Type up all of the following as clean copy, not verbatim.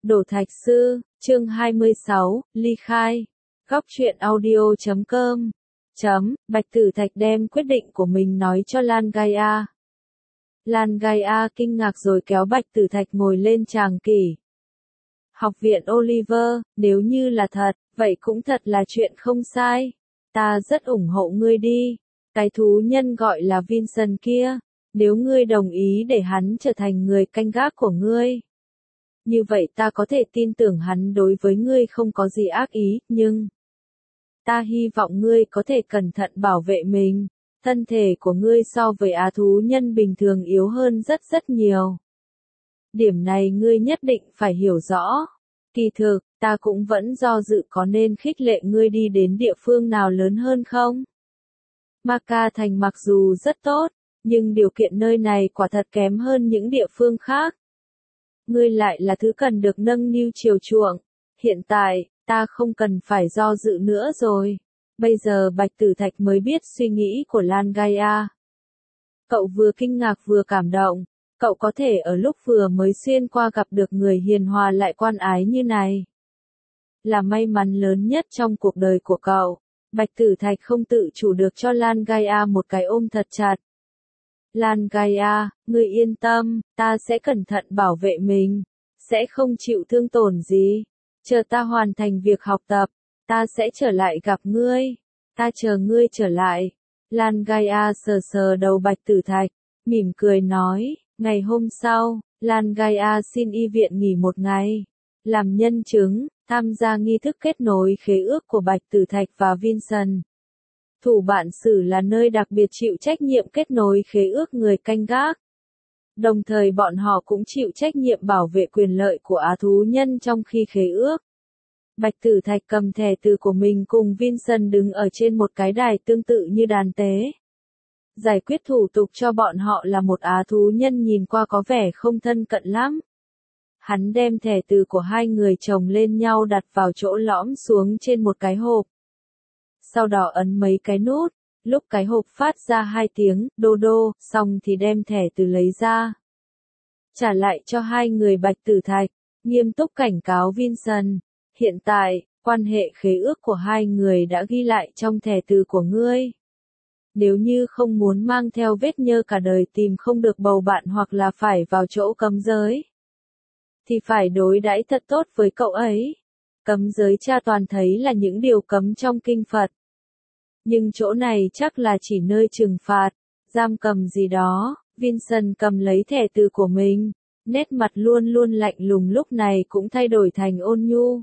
Đổ Thạch Sư, chương 26, ly khai. Góc truyện audio.com. Bạch Tử Thạch đem quyết định của mình nói cho Lan Gaia. Lan Gaia kinh ngạc rồi kéo Bạch Tử Thạch ngồi lên tràng kỷ. Học viện Oliver, nếu như là thật, vậy cũng thật là chuyện không sai. Ta rất ủng hộ ngươi đi. Cái thú nhân gọi là Vincent kia, nếu ngươi đồng ý để hắn trở thành người canh gác của ngươi. Như vậy ta có thể tin tưởng hắn đối với ngươi không có gì ác ý, nhưng ta hy vọng ngươi có thể cẩn thận bảo vệ mình. Thân thể của ngươi so với á thú nhân bình thường yếu hơn rất nhiều. Điểm này ngươi nhất định phải hiểu rõ. Kỳ thực, ta cũng vẫn do dự có nên khích lệ ngươi đi đến địa phương nào lớn hơn không? Ma-ca thành mặc dù rất tốt, nhưng điều kiện nơi này quả thật kém hơn những địa phương khác. Ngươi lại là thứ cần được nâng niu chiều chuộng. Hiện tại, ta không cần phải do dự nữa rồi. Bây giờ Bạch Tử Thạch mới biết suy nghĩ của Lan Gaia. Cậu vừa kinh ngạc vừa cảm động. Cậu có thể ở lúc vừa mới xuyên qua gặp được người hiền hòa lại quan ái như này. Là may mắn lớn nhất trong cuộc đời của cậu. Bạch Tử Thạch không tự chủ được cho Lan Gaia một cái ôm thật chặt. Lan Gaia, ngươi yên tâm, ta sẽ cẩn thận bảo vệ mình, sẽ không chịu thương tổn gì. Chờ ta hoàn thành việc học tập, ta sẽ trở lại gặp ngươi. Ta chờ ngươi trở lại. Lan Gaia sờ sờ đầu Bạch Tử Thạch, mỉm cười nói. Ngày hôm sau, Lan Gaia xin y viện nghỉ một ngày. Làm nhân chứng, tham gia nghi thức kết nối khế ước của Bạch Tử Thạch và Vincent. Thủ bản sử là nơi đặc biệt chịu trách nhiệm kết nối khế ước người canh gác. Đồng thời bọn họ cũng chịu trách nhiệm bảo vệ quyền lợi của á thú nhân trong khi khế ước. Bạch Tử Thạch cầm thẻ từ của mình cùng Vincent đứng ở trên một cái đài tương tự như đàn tế. Giải quyết thủ tục cho bọn họ là một á thú nhân nhìn qua có vẻ không thân cận lắm. Hắn đem thẻ từ của hai người chồng lên nhau đặt vào chỗ lõm xuống trên một cái hộp. Sau đó ấn mấy cái nút, lúc cái hộp phát ra hai tiếng, đô đô, xong thì đem thẻ từ lấy ra. Trả lại cho hai người Bạch Tử Thạch, nghiêm túc cảnh cáo Vincent. Hiện tại, quan hệ khế ước của hai người đã ghi lại trong thẻ từ của ngươi. Nếu như không muốn mang theo vết nhơ cả đời tìm không được bầu bạn hoặc là phải vào chỗ cấm giới, thì phải đối đãi thật tốt với cậu ấy. Cấm giới cha toàn thấy là những điều cấm trong kinh Phật. Nhưng chỗ này chắc là chỉ nơi trừng phạt, giam cầm gì đó. Vincent cầm lấy thẻ từ của mình, nét mặt luôn luôn lạnh lùng lúc này cũng thay đổi thành ôn nhu.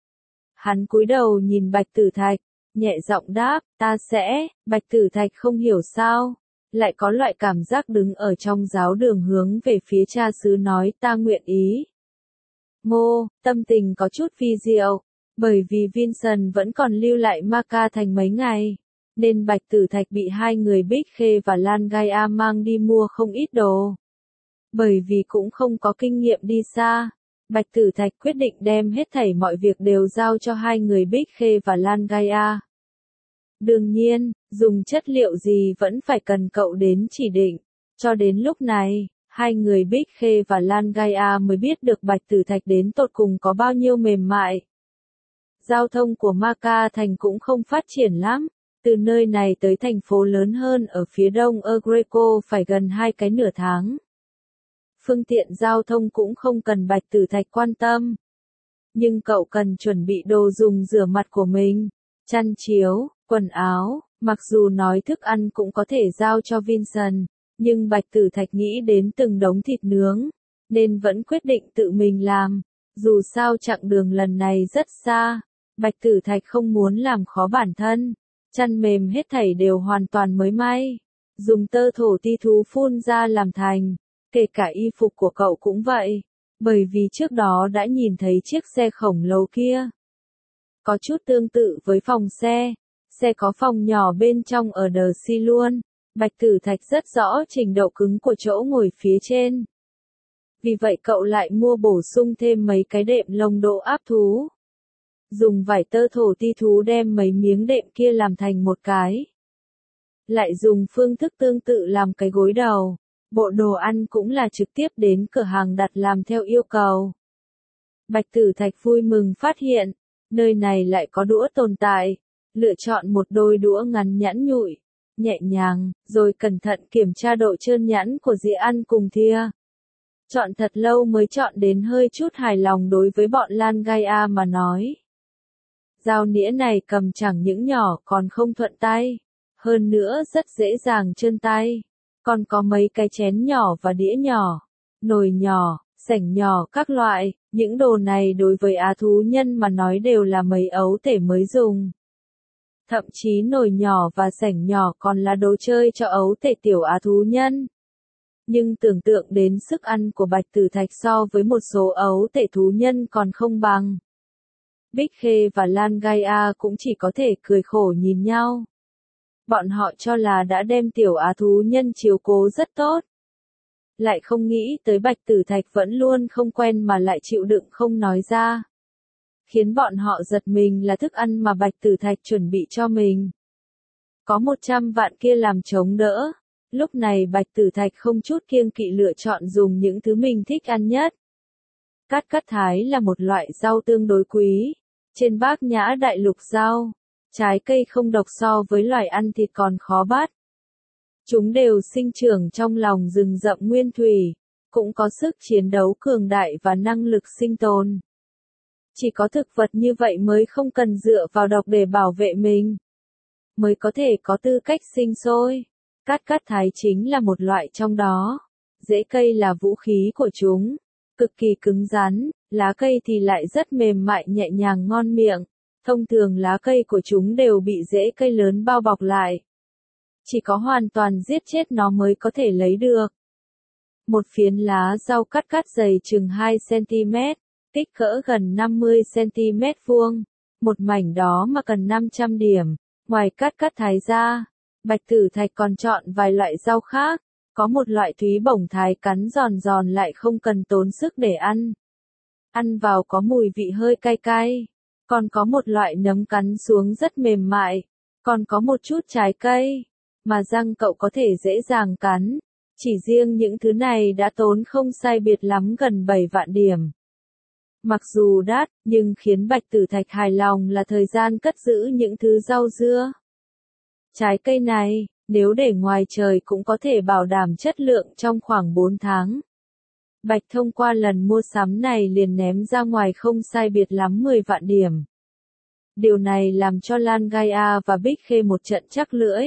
Hắn cúi đầu nhìn Bạch Tử Thạch, nhẹ giọng đáp, ta sẽ. Bạch Tử Thạch không hiểu sao, lại có loại cảm giác đứng ở trong giáo đường hướng về phía cha xứ nói ta nguyện ý. Tâm tình có chút vi diệu, bởi vì Vincent vẫn còn lưu lại Ma-ca thành mấy ngày, nên Bạch Tử Thạch bị hai người Bích Khê và Lan Gaia mang đi mua không ít đồ. Bởi vì cũng không có kinh nghiệm đi xa, Bạch Tử Thạch quyết định đem hết thảy mọi việc đều giao cho hai người Bích Khê và Lan Gaia. Đương nhiên, dùng chất liệu gì vẫn phải cần cậu đến chỉ định. Cho đến lúc này, hai người Bích Khê và Lan Gaia mới biết được Bạch Tử Thạch đến tột cùng có bao nhiêu mềm mại. Giao thông của Ma-ca thành cũng không phát triển lắm. Từ nơi này tới thành phố lớn hơn ở phía đông Greco phải gần 2 cái nửa tháng. Phương tiện giao thông cũng không cần Bạch Tử Thạch quan tâm. Nhưng cậu cần chuẩn bị đồ dùng rửa mặt của mình, chăn chiếu, quần áo, mặc dù nói thức ăn cũng có thể giao cho Vincent, nhưng Bạch Tử Thạch nghĩ đến từng đống thịt nướng, nên vẫn quyết định tự mình làm. Dù sao chặng đường lần này rất xa, Bạch Tử Thạch không muốn làm khó bản thân. Chăn mềm hết thảy đều hoàn toàn mới may, dùng tơ thổ ti thú phun ra làm thành, kể cả y phục của cậu cũng vậy, bởi vì trước đó đã nhìn thấy chiếc xe khổng lồ kia. Có chút tương tự với phòng xe có phòng nhỏ bên trong ở đờ si luôn, Bạch Tử Thạch rất rõ trình độ cứng của chỗ ngồi phía trên. Vì vậy cậu lại mua bổ sung thêm mấy cái đệm lông độ áp thú. Dùng vải tơ thổ ti thú đem mấy miếng đệm kia làm thành một cái. Lại dùng phương thức tương tự làm cái gối đầu. Bộ đồ ăn cũng là trực tiếp đến cửa hàng đặt làm theo yêu cầu. Bạch Tử Thạch vui mừng phát hiện, nơi này lại có đũa tồn tại, lựa chọn một đôi đũa ngắn nhẵn nhụi, nhẹ nhàng, rồi cẩn thận kiểm tra độ trơn nhẵn của dĩa ăn cùng thìa. Chọn thật lâu mới chọn đến hơi chút hài lòng đối với bọn Lan Gaia mà nói. Dao nĩa này cầm chẳng những nhỏ còn không thuận tay, hơn nữa rất dễ dàng trơn tay. Còn có mấy cái chén nhỏ và đĩa nhỏ, nồi nhỏ, sảnh nhỏ các loại, những đồ này đối với á thú nhân mà nói đều là mấy ấu tể mới dùng. Thậm chí nồi nhỏ và sảnh nhỏ còn là đồ chơi cho ấu tể tiểu á thú nhân. Nhưng tưởng tượng đến sức ăn của Bạch Tử Thạch so với một số ấu tể thú nhân còn không bằng. Bích Khê và Lan Gaia cũng chỉ có thể cười khổ nhìn nhau. Bọn họ cho là đã đem tiểu á thú nhân chiếu cố rất tốt. Lại không nghĩ tới Bạch Tử Thạch vẫn luôn không quen mà lại chịu đựng không nói ra. Khiến bọn họ giật mình là thức ăn mà Bạch Tử Thạch chuẩn bị cho mình. Có 100 vạn kia làm chống đỡ. Lúc này Bạch Tử Thạch không chút kiêng kỵ lựa chọn dùng những thứ mình thích ăn nhất. Cát thái là một loại rau tương đối quý. Trên Bát Nhã Đại Lục rau, trái cây không độc so với loài ăn thịt còn khó bắt. Chúng đều sinh trưởng trong lòng rừng rậm nguyên thủy, cũng có sức chiến đấu cường đại và năng lực sinh tồn. Chỉ có thực vật như vậy mới không cần dựa vào độc để bảo vệ mình, mới có thể có tư cách sinh sôi. Cát thái chính là một loại trong đó. Rễ cây là vũ khí của chúng, cực kỳ cứng rắn, lá cây thì lại rất mềm mại nhẹ nhàng ngon miệng. Thông thường lá cây của chúng đều bị rễ cây lớn bao bọc lại. Chỉ có hoàn toàn giết chết nó mới có thể lấy được. Một phiến lá rau cát dày chừng 2 cm, kích cỡ gần 50 cm vuông. Một mảnh đó mà cần 500 điểm. Ngoài cát thái ra, Bạch Tử Thạch còn chọn vài loại rau khác. Có một loại thúy bổng thái cắn giòn giòn lại không cần tốn sức để ăn. Ăn vào có mùi vị hơi cay cay. Còn có một loại nấm cắn xuống rất mềm mại. Còn có một chút trái cây, mà răng cậu có thể dễ dàng cắn. Chỉ riêng những thứ này đã tốn không sai biệt lắm gần 7 vạn điểm. Mặc dù đắt, nhưng khiến Bạch Tử Thạch hài lòng là thời gian cất giữ những thứ rau dưa. Trái cây này, nếu để ngoài trời cũng có thể bảo đảm chất lượng trong khoảng 4 tháng. Bạch thông qua lần mua sắm này liền ném ra ngoài không sai biệt lắm 10 vạn điểm. Điều này làm cho Lan Gaia và Bích Khê một trận chắc lưỡi.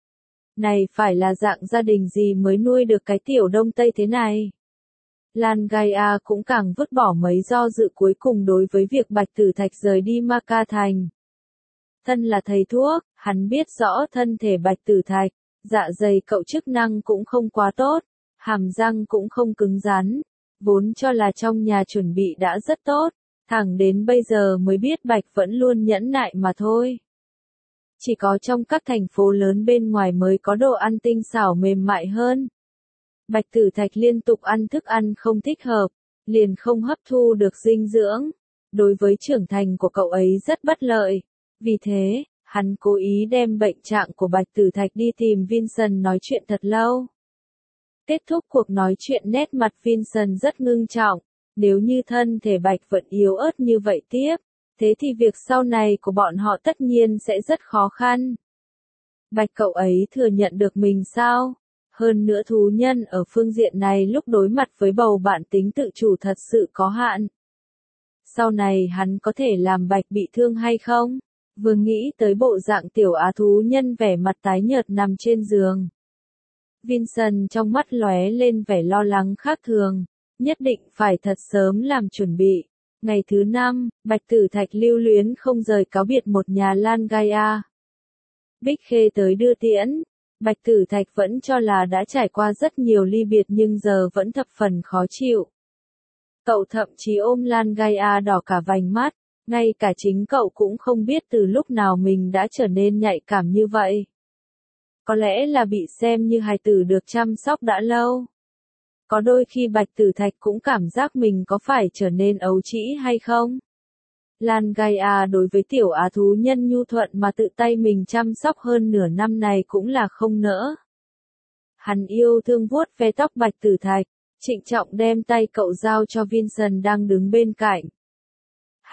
Này phải là dạng gia đình gì mới nuôi được cái tiểu đông tây thế này. Lan Gaia cũng càng vứt bỏ mấy do dự cuối cùng đối với việc Bạch Tử Thạch rời đi Ma Ca Thành. Thân là thầy thuốc, hắn biết rõ thân thể Bạch Tử Thạch, dạ dày cậu chức năng cũng không quá tốt, hàm răng cũng không cứng rắn, vốn cho là trong nhà chuẩn bị đã rất tốt, thẳng đến bây giờ mới biết Bạch vẫn luôn nhẫn nại mà thôi. Chỉ có trong các thành phố lớn bên ngoài mới có đồ ăn tinh xảo mềm mại hơn. Bạch Tử Thạch liên tục ăn thức ăn không thích hợp, liền không hấp thu được dinh dưỡng. Đối với trưởng thành của cậu ấy rất bất lợi. Vì thế, hắn cố ý đem bệnh trạng của Bạch Tử Thạch đi tìm Vincent nói chuyện thật lâu. Kết thúc cuộc nói chuyện nét mặt Vincent rất ngưng trọng. Nếu như thân thể Bạch vẫn yếu ớt như vậy tiếp, thế thì việc sau này của bọn họ tất nhiên sẽ rất khó khăn. Bạch cậu ấy thừa nhận được mình sao? Hơn nữa thú nhân ở phương diện này lúc đối mặt với bầu bạn tính tự chủ thật sự có hạn. Sau này hắn có thể làm Bạch bị thương hay không? Vừa nghĩ tới bộ dạng tiểu á thú nhân vẻ mặt tái nhợt nằm trên giường. Vincent trong mắt lóe lên vẻ lo lắng khác thường, nhất định phải thật sớm làm chuẩn bị. Ngày thứ 5, Bạch Tử Thạch lưu luyến không rời cáo biệt một nhà Lan Gaia. Bích Khê tới đưa tiễn. Bạch Tử Thạch vẫn cho là đã trải qua rất nhiều ly biệt nhưng giờ vẫn thập phần khó chịu. Cậu thậm chí ôm Lan Gaia đỏ cả vành mắt, ngay cả chính cậu cũng không biết từ lúc nào mình đã trở nên nhạy cảm như vậy. Có lẽ là bị xem như hài tử được chăm sóc đã lâu. Có đôi khi Bạch Tử Thạch cũng cảm giác mình có phải trở nên ấu trĩ hay không? Lan Gaia đối với tiểu á thú nhân nhu thuận mà tự tay mình chăm sóc hơn nửa năm này cũng là không nỡ. Hắn yêu thương vuốt ve tóc Bạch Tử Thạch, trịnh trọng đem tay cậu giao cho Vincent đang đứng bên cạnh.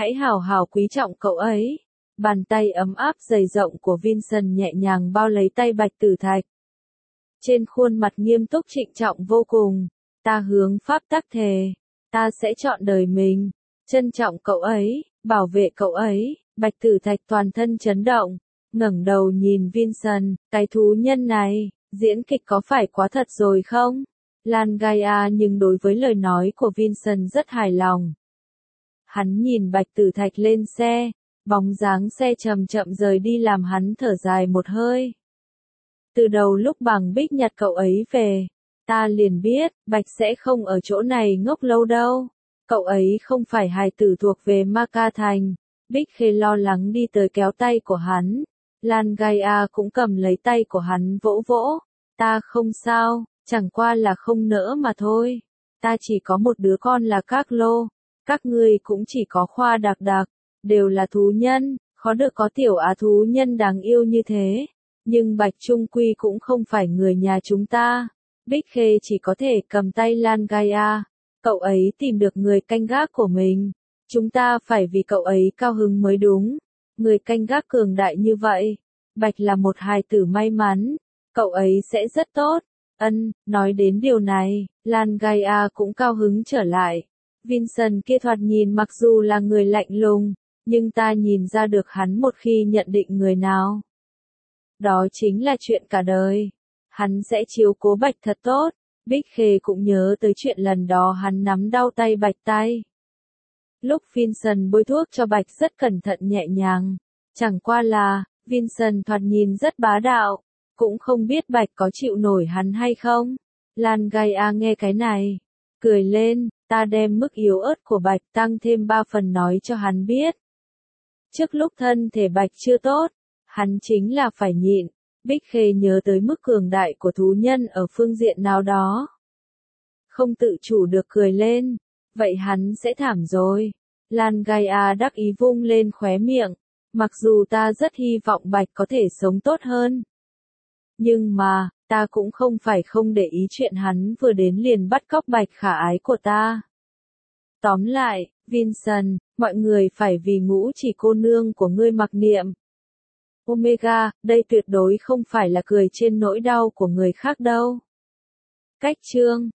Hãy hào hào quý trọng cậu ấy. Bàn tay ấm áp dày rộng của Vincent nhẹ nhàng bao lấy tay Bạch Tử Thạch. Trên khuôn mặt nghiêm túc trịnh trọng vô cùng, ta hướng pháp tắc thề, ta sẽ chọn đời mình, trân trọng cậu ấy, bảo vệ cậu ấy. Bạch Tử Thạch toàn thân chấn động, ngẩng đầu nhìn Vincent, cái thú nhân này, diễn kịch có phải quá thật rồi không? Lan Gaia nhưng đối với lời nói của Vincent rất hài lòng. Hắn nhìn Bạch Tử Thạch lên xe, bóng dáng xe chậm chậm rời đi làm hắn thở dài một hơi. Từ đầu lúc Bàng Bích nhặt cậu ấy về, ta liền biết, Bạch sẽ không ở chỗ này ngốc lâu đâu. Cậu ấy không phải hài tử thuộc về Ma Ca Thành. Bích Khê lo lắng đi tới kéo tay của hắn. Lan Gaia cũng cầm lấy tay của hắn vỗ vỗ. Ta không sao, chẳng qua là không nỡ mà thôi. Ta chỉ có một đứa con là Các Lô. Các ngươi cũng chỉ có Khoa Đạc Đạc, đều là thú nhân, khó được có tiểu á thú nhân đáng yêu như thế. Nhưng Bạch Trung Quy cũng không phải người nhà chúng ta. Bích Khê chỉ có thể cầm tay Lan Gaia. Cậu ấy tìm được người canh gác của mình. Chúng ta phải vì cậu ấy cao hứng mới đúng. Người canh gác cường đại như vậy. Bạch là một hài tử may mắn. Cậu ấy sẽ rất tốt. Nói đến điều này, Lan Gaia cũng cao hứng trở lại. Vincent kia thoạt nhìn mặc dù là người lạnh lùng, nhưng ta nhìn ra được hắn một khi nhận định người nào. Đó chính là chuyện cả đời. Hắn sẽ chiếu cố Bạch thật tốt. Bích Khê cũng nhớ tới chuyện lần đó hắn nắm đau tay Bạch tay. Lúc Vincent bôi thuốc cho Bạch rất cẩn thận nhẹ nhàng. Chẳng qua là, Vincent thoạt nhìn rất bá đạo. Cũng không biết Bạch có chịu nổi hắn hay không. Lan Gaia nghe cái này. Cười lên, ta đem mức yếu ớt của Bạch tăng thêm 3 phần nói cho hắn biết. Trước lúc thân thể Bạch chưa tốt, hắn chính là phải nhịn. Bích Khê nhớ tới mức cường đại của thú nhân ở phương diện nào đó. Không tự chủ được cười lên. Vậy hắn sẽ thảm rồi. Lan Gaia đắc ý vung lên khóe miệng. Mặc dù ta rất hy vọng Bạch có thể sống tốt hơn. Nhưng mà, ta cũng không phải không để ý chuyện hắn vừa đến liền bắt cóc Bạch khả ái của ta. Tóm lại, Vincent, mọi người phải vì Ngũ Chỉ cô nương của ngươi mặc niệm. Omega, đây tuyệt đối không phải là cười trên nỗi đau của người khác đâu. Cách chương